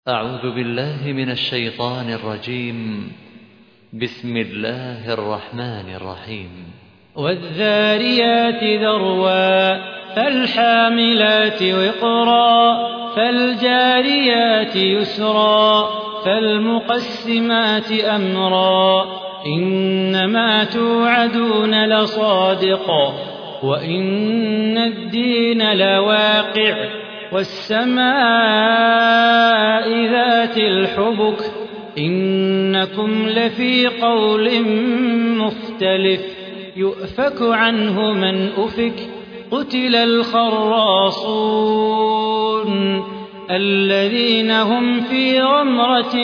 أعوذ بالله من الشيطان الرجيم. بسم الله الرحمن الرحيم. والذاريات ذروا فالحاملات وقرا فالجاريات يسرا فالمقسمات أمرا إنما توعدون لصادق وإن الدين لواقع والسماء ذات الحبك إنكم لفي قول مختلف يؤفك عنه من أفك قتل الخراصون الذين هم في غمرة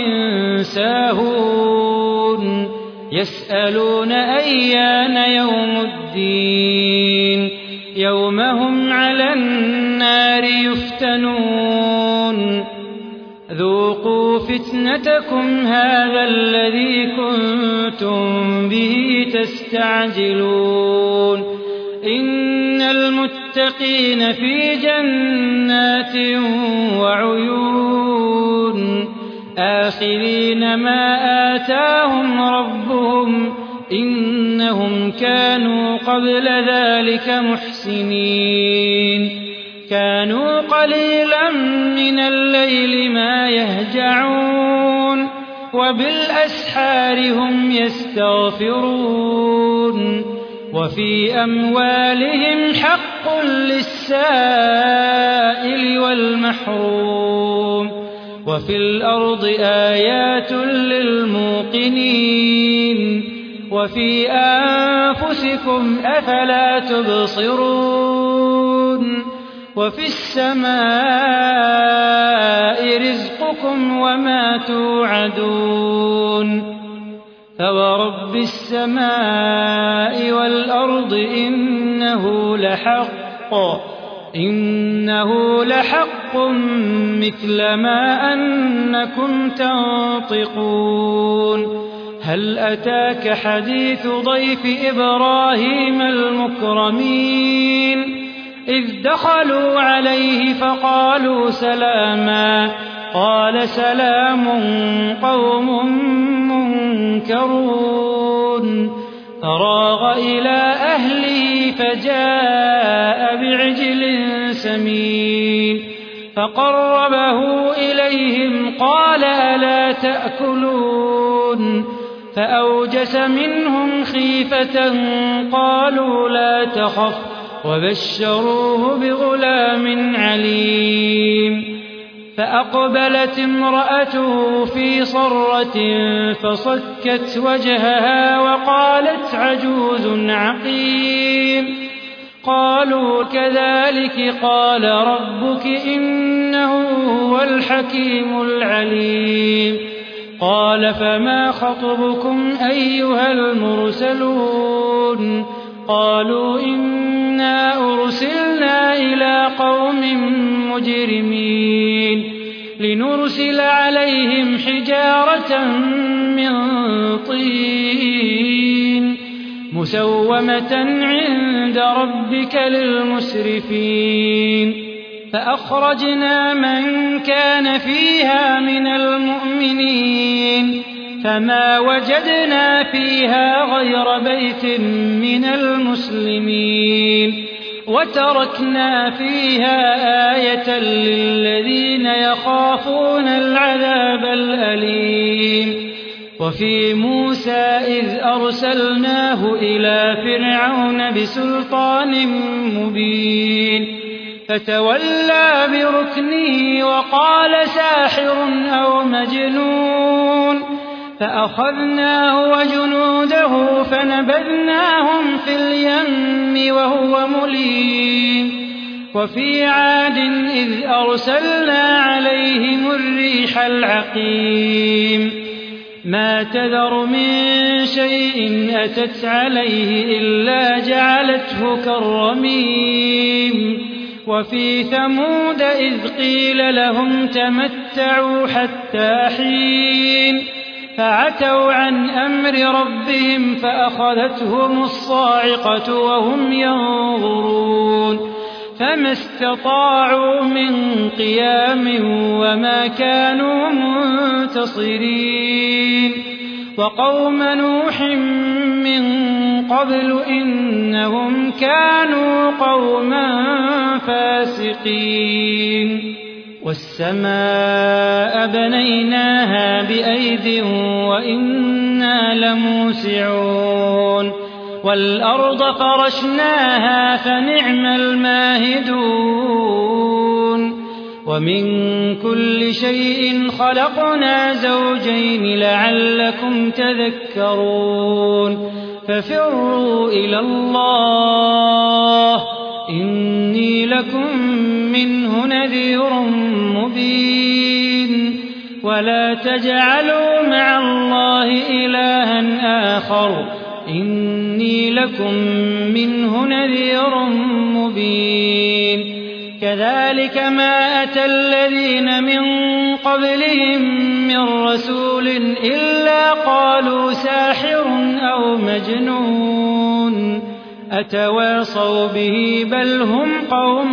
ساهون يسألون أيان يوم الدين يوم هم على النار يفتنون ذوقوا فتنتكم هذا الذي كنتم به تستعجلون إن المتقين في جنات وعيون آخذين ما آتاهم ربهم إنهم كانوا قبل ذلك محسنين كانوا قليلا من الليل ما يهجعون وبالأسحار هم يستغفرون وفي أموالهم حق للسائل والمحروم وفي الأرض آيات للموقنين وفي أنفسكم أفلا تبصرون وفي السماء رزقكم وما توعدون فورب السماء والأرض إنه لحق مثل ما أنكم تنطقون هل أتاك حديث ضيف إبراهيم المكرمين إذ دخلوا عليه فقالوا سلاما قال سلام قوم منكرون فراغ إلى أهله فجاء بعجل سمين فقربه إليهم قال ألا تأكلون فأوجس منهم خيفة قالوا لا تخف وبشروه بغلام عليم فأقبلت امرأته في صرة فصكت وجهها وقالت عجوز عقيم قالوا كذلك قال ربك إنه هو الحكيم العليم قال فما خطبكم أيها المرسلون قالوا إنا أرسلنا إلى قوم مجرمين لنرسل عليهم حجارة من طين مسومة عند ربك للمسرفين فأخرجنا من كان فيها من المؤمنين فما وجدنا فيها غير بيت من المسلمين وتركنا فيها آية للذين يخافون العذاب الأليم وفي موسى إذ أرسلناه إلى فرعون بسلطان مبين فتولى بركنه وقال ساحر أو مجنون فأخذناه وجنوده فنبذناهم في اليم وهو مليم وفي عاد إذ أرسلنا عليهم الريح العقيم ما تذر من شيء أتت عليه إلا جعلته كالرميم وفي ثمود إذ قيل لهم تمتعوا حتى حين فعتوا عن أمر ربهم فأخذتهم الصاعقة وهم ينظرون فما استطاعوا من قيام وما كانوا منتصرين وقوم نوح من قبل إنهم كانوا قوما فاسقين والسماء بنيناها بأيد وإنا لموسعون والأرض فرشناها فنعم الماهدون ومن كل شيء خلقنا زوجين لعلكم تذكرون ففروا إلى الله إني لكم منه نذير مبين ولا تجعلوا مع الله إلها آخر إني لكم منه نذير مبين كذلك ما أتى الذين من قبلهم من رسول إلا قالوا ساحر أو مجنون أتواصوا به بل هم قوم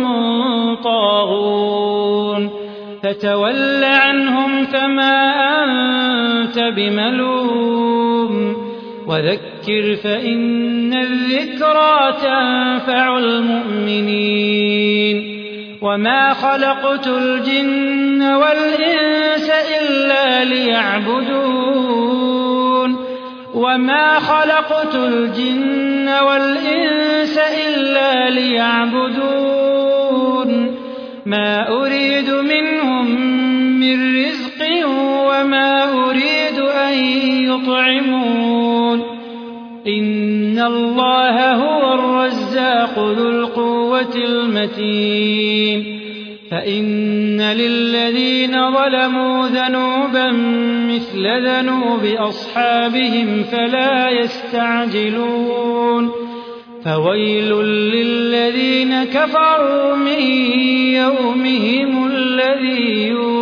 طاغون فتول عنهم فما أنت بملوم وذكر فإن الذكرى تنفع المؤمنين وما خلقت الجن والإنس إلا ليعبدون ما أريد منهم من رزق وما أريد أن يطعمون إن الله هو الرزاق ذو القوة المتين فإن للذين ظلموا ذنوبا مثل ذنوب أصحابهم فلا يستعجلون فويل للذين كفروا من يومهم الذي يوعدون